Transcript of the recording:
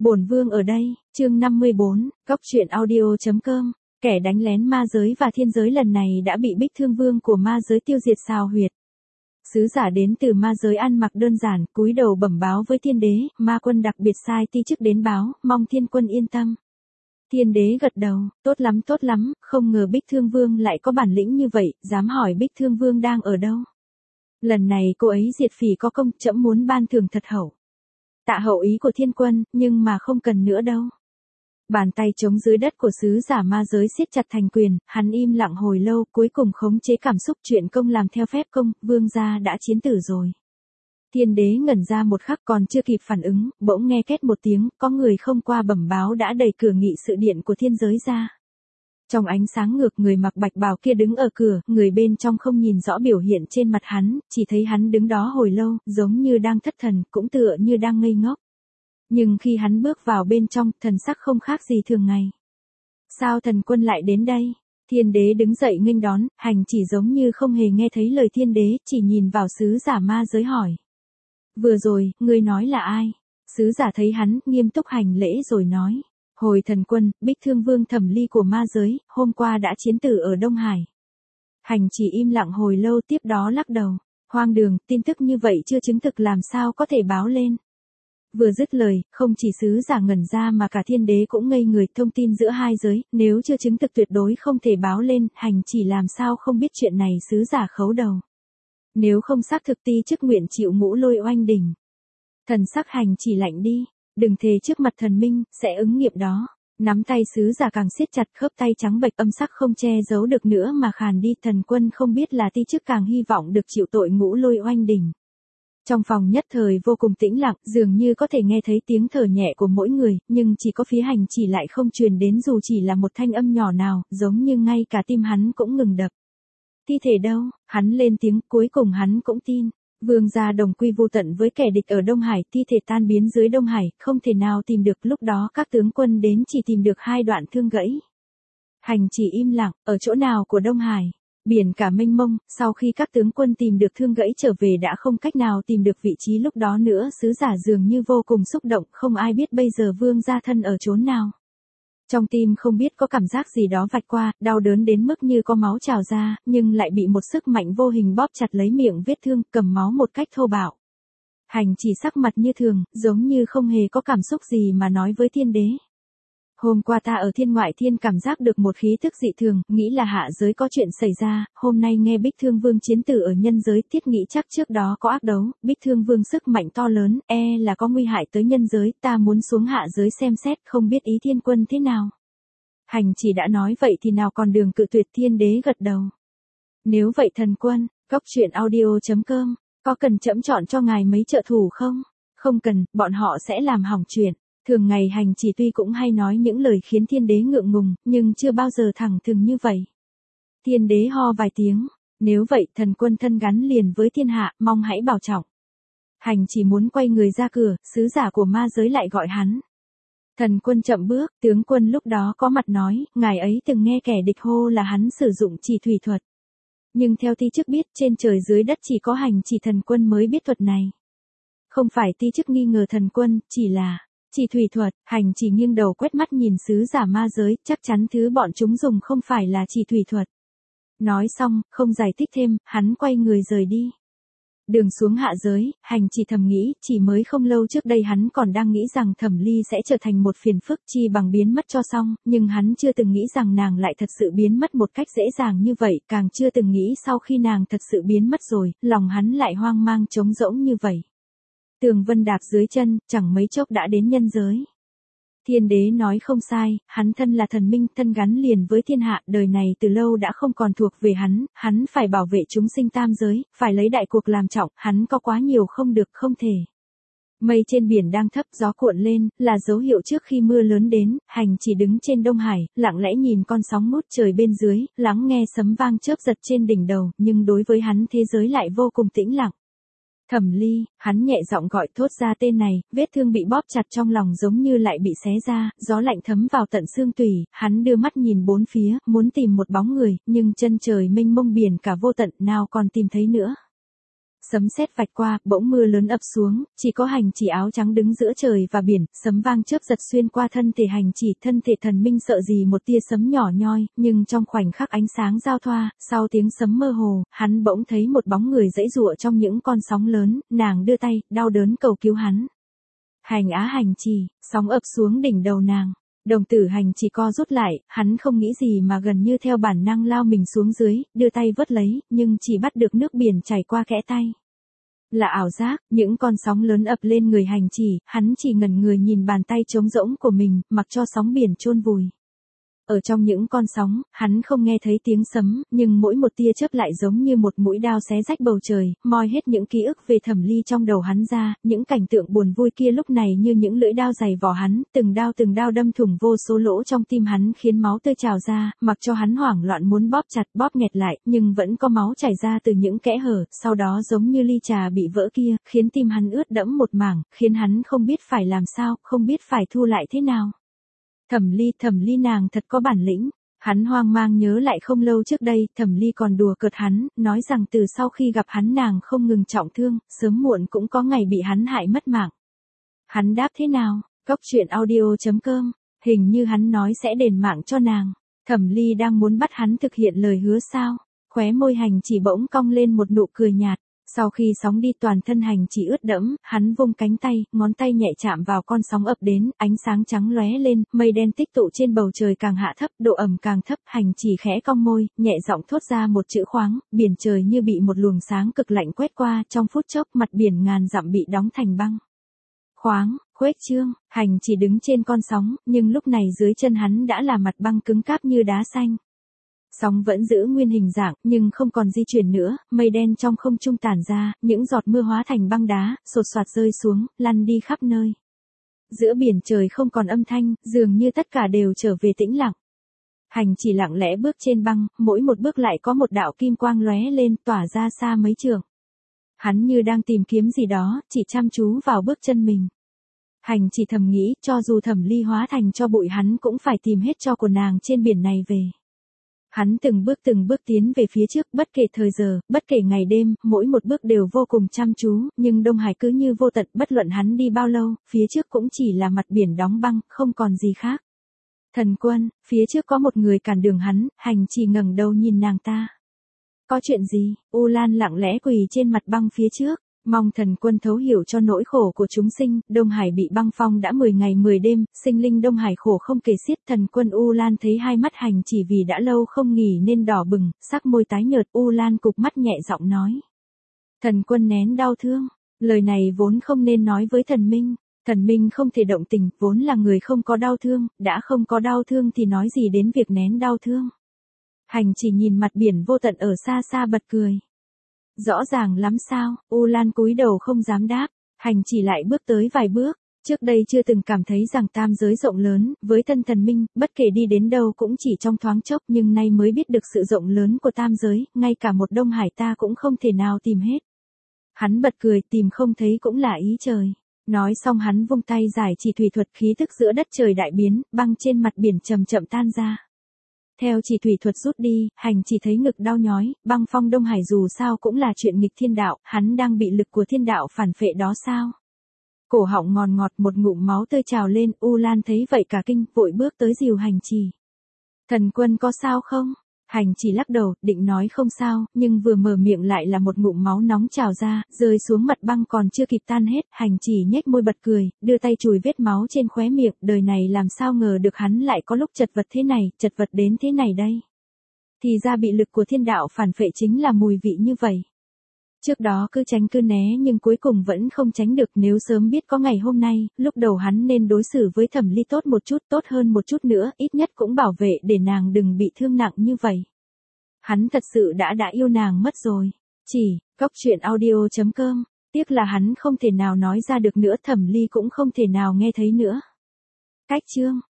Bổn vương ở đây, chương 54, Cóc truyện audio.com. Kẻ đánh lén ma giới và thiên giới lần này đã bị Bích Thương Vương của ma giới tiêu diệt xào huyệt. Sứ giả đến từ ma giới ăn mặc đơn giản, cúi đầu bẩm báo với thiên đế, ma quân đặc biệt sai ti chức đến báo, mong thiên quân yên tâm. Thiên đế gật đầu, tốt lắm, không ngờ Bích Thương Vương lại có bản lĩnh như vậy, dám hỏi Bích Thương Vương đang ở đâu. Lần này cô ấy diệt phỉ có công, trẫm muốn ban thưởng thật hậu. Tạ hậu ý của thiên quân, nhưng mà không cần nữa đâu. Bàn tay trống dưới đất của sứ giả ma giới siết chặt thành quyền, hắn im lặng hồi lâu, cuối cùng khống chế cảm xúc chuyện công làm theo phép công, vương gia đã chiến tử rồi. Thiên đế ngẩn ra một khắc còn chưa kịp phản ứng, bỗng nghe két một tiếng, có người không qua bẩm báo đã đẩy cửa nghị sự điện của thiên giới ra. Trong ánh sáng ngược người mặc bạch bào kia đứng ở cửa, người bên trong không nhìn rõ biểu hiện trên mặt hắn, chỉ thấy hắn đứng đó hồi lâu, giống như đang thất thần, cũng tựa như đang ngây ngốc. Nhưng khi hắn bước vào bên trong, thần sắc không khác gì thường ngày. Sao thần quân lại đến đây? Thiên đế đứng dậy nghênh đón, hành chỉ giống như không hề nghe thấy lời thiên đế, chỉ nhìn vào sứ giả ma giới hỏi. Vừa rồi, ngươi nói là ai? Sứ giả thấy hắn, nghiêm túc hành lễ rồi nói. Hồi thần quân, Bích Thương Vương Thẩm Ly của ma giới, hôm qua đã chiến tử ở Đông Hải. Hành chỉ im lặng hồi lâu tiếp đó lắc đầu. Hoang đường, tin tức như vậy chưa chứng thực làm sao có thể báo lên. Vừa dứt lời, không chỉ sứ giả ngẩn ra mà cả thiên đế cũng ngây người, thông tin giữa hai giới, nếu chưa chứng thực tuyệt đối không thể báo lên, hành chỉ làm sao không biết chuyện này. Sứ giả khấu đầu. Nếu không xác thực ti chức nguyện chịu ngũ lôi oanh đỉnh. Thần sắc hành chỉ lạnh đi, đừng thề trước mặt thần minh, sẽ ứng nghiệm đó. Nắm tay sứ giả càng siết chặt, khớp tay trắng bệch, âm sắc không che giấu được nữa mà khàn đi. Thần quân không biết là ti chức càng hy vọng được chịu tội ngũ lôi oanh đỉnh. Trong phòng nhất thời vô cùng tĩnh lặng, dường như có thể nghe thấy tiếng thở nhẹ của mỗi người, nhưng chỉ có phía hành chỉ lại không truyền đến dù chỉ là một thanh âm nhỏ nào, giống như ngay cả tim hắn cũng ngừng đập. Thi thể đâu? Hắn lên tiếng, cuối cùng hắn cũng tin. Vương gia đồng quy vu tận với kẻ địch ở Đông Hải, thi thể tan biến dưới Đông Hải, không thể nào tìm được. Lúc đó các tướng quân đến chỉ tìm được 2 đoạn thương gãy. Hành chỉ im lặng, ở chỗ nào của Đông Hải? Biển cả mênh mông, sau khi các tướng quân tìm được thương gãy trở về đã không cách nào tìm được vị trí lúc đó nữa. Sứ giả dường như vô cùng xúc động, không ai biết bây giờ vương gia thân ở chốn nào. Trong tim không biết có cảm giác gì đó vạch qua, đau đớn đến mức như có máu trào ra, nhưng lại bị một sức mạnh vô hình bóp chặt lấy miệng vết thương, cầm máu một cách thô bạo. Hành chỉ sắc mặt như thường, giống như không hề có cảm xúc gì mà nói với thiên đế. Hôm qua ta ở thiên ngoại thiên cảm giác được một khí tức dị thường, nghĩ là hạ giới có chuyện xảy ra, hôm nay nghe Bích Thương Vương chiến tử ở nhân giới, thiết nghĩ chắc trước đó có ác đấu, Bích Thương Vương sức mạnh to lớn, là có nguy hại tới nhân giới, ta muốn xuống hạ giới xem xét, không biết ý thiên quân thế nào. Hành chỉ đã nói vậy thì nào còn đường cự tuyệt. Thiên đế gật đầu. Nếu vậy thần quân, Cóc truyện audio.com, có cần trẫm chọn cho ngài mấy trợ thủ không? Không cần, bọn họ sẽ làm hỏng chuyện. Thường ngày hành chỉ tuy cũng hay nói những lời khiến thiên đế ngượng ngùng, nhưng chưa bao giờ thẳng thừng như vậy. Thiên đế ho vài tiếng, nếu vậy thần quân thân gắn liền với thiên hạ, mong hãy bảo trọng. Hành chỉ muốn quay người ra cửa, sứ giả của ma giới lại gọi hắn. Thần quân chậm bước, tướng quân lúc đó có mặt nói, ngài ấy từng nghe kẻ địch hô là hắn sử dụng chỉ thủy thuật. Nhưng theo ti chức biết, trên trời dưới đất chỉ có hành chỉ thần quân mới biết thuật này. Không phải ti chức nghi ngờ thần quân, chỉ là... Chỉ thủy thuật. Hành chỉ nghiêng đầu quét mắt nhìn sứ giả ma giới, chắc chắn thứ bọn chúng dùng không phải là chỉ thủy thuật. Nói xong, không giải thích thêm, hắn quay người rời đi. Đường xuống hạ giới, hành chỉ thầm nghĩ, chỉ mới không lâu trước đây hắn còn đang nghĩ rằng Thẩm Ly sẽ trở thành một phiền phức, chi bằng biến mất cho xong, nhưng hắn chưa từng nghĩ rằng nàng lại thật sự biến mất một cách dễ dàng như vậy, càng chưa từng nghĩ sau khi nàng thật sự biến mất rồi, lòng hắn lại hoang mang trống rỗng như vậy. Tường vân đạp dưới chân, chẳng mấy chốc đã đến nhân giới. Thiên đế nói không sai, hắn thân là thần minh, thân gắn liền với thiên hạ, đời này từ lâu đã không còn thuộc về hắn phải bảo vệ chúng sinh tam giới, phải lấy đại cuộc làm trọng, hắn có quá nhiều không được, không thể. Mây trên biển đang thấp, gió cuộn lên, là dấu hiệu trước khi mưa lớn đến. Hành chỉ đứng trên Đông Hải, lặng lẽ nhìn con sóng ngút trời bên dưới, lắng nghe sấm vang chớp giật trên đỉnh đầu, nhưng đối với hắn thế giới lại vô cùng tĩnh lặng. Thẩm Ly, hắn nhẹ giọng gọi thốt ra tên này, vết thương bị bóp chặt trong lòng giống như lại bị xé ra, gió lạnh thấm vào tận xương tủy, hắn đưa mắt nhìn bốn phía, muốn tìm một bóng người, nhưng chân trời mênh mông biển cả vô tận, nào còn tìm thấy nữa. Sấm sét vạch qua, bỗng mưa lớn ập xuống, chỉ có hành chỉ áo trắng đứng giữa trời và biển, sấm vang chớp giật xuyên qua thân thể hành chỉ, thân thể thần minh sợ gì một tia sấm nhỏ nhoi, nhưng trong khoảnh khắc ánh sáng giao thoa, sau tiếng sấm mơ hồ, hắn bỗng thấy một bóng người giãy giụa trong những con sóng lớn, nàng đưa tay, đau đớn cầu cứu hắn. Hành á hành chỉ, sóng ập xuống đỉnh đầu nàng. Đồng tử hành chỉ co rút lại, hắn không nghĩ gì mà gần như theo bản năng lao mình xuống dưới, đưa tay vớt lấy, nhưng chỉ bắt được nước biển chảy qua kẽ tay. Là ảo giác, những con sóng lớn ập lên người hành chỉ, hắn chỉ ngẩn người nhìn bàn tay trống rỗng của mình, mặc cho sóng biển chôn vùi. Ở trong những con sóng, hắn không nghe thấy tiếng sấm, nhưng mỗi một tia chớp lại giống như một mũi đao xé rách bầu trời, moi hết những ký ức về Thẩm Ly trong đầu hắn ra, những cảnh tượng buồn vui kia lúc này như những lưỡi đao dày vỏ hắn, từng đao đâm thủng vô số lỗ trong tim hắn khiến máu tươi trào ra, mặc cho hắn hoảng loạn muốn bóp chặt bóp nghẹt lại, nhưng vẫn có máu chảy ra từ những kẽ hở, sau đó giống như ly trà bị vỡ kia, khiến tim hắn ướt đẫm một mảng, khiến hắn không biết phải làm sao, không biết phải thu lại thế nào. Thẩm Ly nàng thật có bản lĩnh. Hắn hoang mang nhớ lại không lâu trước đây, Thẩm Ly còn đùa cợt hắn, nói rằng từ sau khi gặp hắn nàng không ngừng trọng thương, sớm muộn cũng có ngày bị hắn hại mất mạng. Hắn đáp thế nào? Coctruyện.audio.com, hình như hắn nói sẽ đền mạng cho nàng. Thẩm Ly đang muốn bắt hắn thực hiện lời hứa sao? Khóe môi hành chỉ bỗng cong lên một nụ cười nhạt. Sau khi sóng đi toàn thân hành chỉ ướt đẫm, hắn vung cánh tay, ngón tay nhẹ chạm vào con sóng ập đến, ánh sáng trắng lóe lên, mây đen tích tụ trên bầu trời càng hạ thấp, độ ẩm càng thấp, hành chỉ khẽ cong môi, nhẹ giọng thốt ra một chữ khoáng, biển trời như bị một luồng sáng cực lạnh quét qua, trong phút chốc mặt biển ngàn dặm bị đóng thành băng. Khoáng, khuếch trương, hành chỉ đứng trên con sóng, nhưng lúc này dưới chân hắn đã là mặt băng cứng cáp như đá xanh. Sóng vẫn giữ nguyên hình dạng, nhưng không còn di chuyển nữa, mây đen trong không trung tản ra, những giọt mưa hóa thành băng đá, sột soạt rơi xuống, lăn đi khắp nơi. Giữa biển trời không còn âm thanh, dường như tất cả đều trở về tĩnh lặng. Hành chỉ lặng lẽ bước trên băng, mỗi một bước lại có một đạo kim quang lóe lên, tỏa ra xa mấy trượng. Hắn như đang tìm kiếm gì đó, chỉ chăm chú vào bước chân mình. Hành chỉ thầm nghĩ, cho dù Thẩm Ly hóa thành cho bụi hắn cũng phải tìm hết tro của nàng trên biển này về. Hắn từng bước tiến về phía trước, bất kể thời giờ, bất kể ngày đêm, mỗi một bước đều vô cùng chăm chú, nhưng Đông Hải cứ như vô tận, bất luận hắn đi bao lâu, phía trước cũng chỉ là mặt biển đóng băng, không còn gì khác. Thần Quân, phía trước có một người cản đường hắn, hành chỉ ngẩng đầu nhìn nàng ta. Có chuyện gì? U Lan lặng lẽ quỳ trên mặt băng phía trước. Mong Thần Quân thấu hiểu cho nỗi khổ của chúng sinh, Đông Hải bị băng phong đã 10 ngày 10 đêm, sinh linh Đông Hải khổ không kể xiết. Thần Quân U Lan thấy hai mắt hành chỉ vì đã lâu không nghỉ nên đỏ bừng, sắc môi tái nhợt, U Lan cụp mắt nhẹ giọng nói. Thần Quân nén đau thương, lời này vốn không nên nói với thần minh. Thần minh không thể động tình, vốn là người không có đau thương, đã không có đau thương thì nói gì đến việc nén đau thương. Hành chỉ nhìn mặt biển vô tận ở xa xa bật cười. Rõ ràng lắm sao? U Lan cúi đầu không dám đáp, hành chỉ lại bước tới vài bước, trước đây chưa từng cảm thấy rằng tam giới rộng lớn, với thân thần minh, bất kể đi đến đâu cũng chỉ trong thoáng chốc, nhưng nay mới biết được sự rộng lớn của tam giới, ngay cả một Đông Hải ta cũng không thể nào tìm hết. Hắn bật cười, tìm không thấy cũng là ý trời. Nói xong hắn vung tay giải chỉ thủy thuật, khí thức giữa đất trời đại biến, băng trên mặt biển chậm chậm tan ra. Theo chỉ thủy thuật rút đi, hành chỉ thấy ngực đau nhói, băng phong Đông Hải dù sao cũng là chuyện nghịch thiên đạo, hắn đang bị lực của thiên đạo phản phệ đó sao? Cổ họng ngọt ngọt, một ngụm máu tươi trào lên, U Lan thấy vậy cả kinh, vội bước tới dìu hành chỉ. Thần Quân có sao không? Hành chỉ lắc đầu, định nói không sao, nhưng vừa mở miệng lại là một ngụm máu nóng trào ra, rơi xuống mặt băng còn chưa kịp tan hết, hành chỉ nhếch môi bật cười, đưa tay chùi vết máu trên khóe miệng, đời này làm sao ngờ được hắn lại có lúc chật vật thế này, chật vật đến thế này đây. Thì ra bị lực của thiên đạo phản phệ chính là mùi vị như vậy. Trước đó cứ tránh cứ né nhưng cuối cùng vẫn không tránh được, nếu sớm biết có ngày hôm nay, lúc đầu hắn nên đối xử với Thẩm Ly tốt một chút, tốt hơn một chút nữa, ít nhất cũng bảo vệ để nàng đừng bị thương nặng như vậy. Hắn thật sự đã yêu nàng mất rồi. Chỉ, Coctruyện.audio.com, tiếc là hắn không thể nào nói ra được nữa, Thẩm Ly cũng không thể nào nghe thấy nữa. Cách chương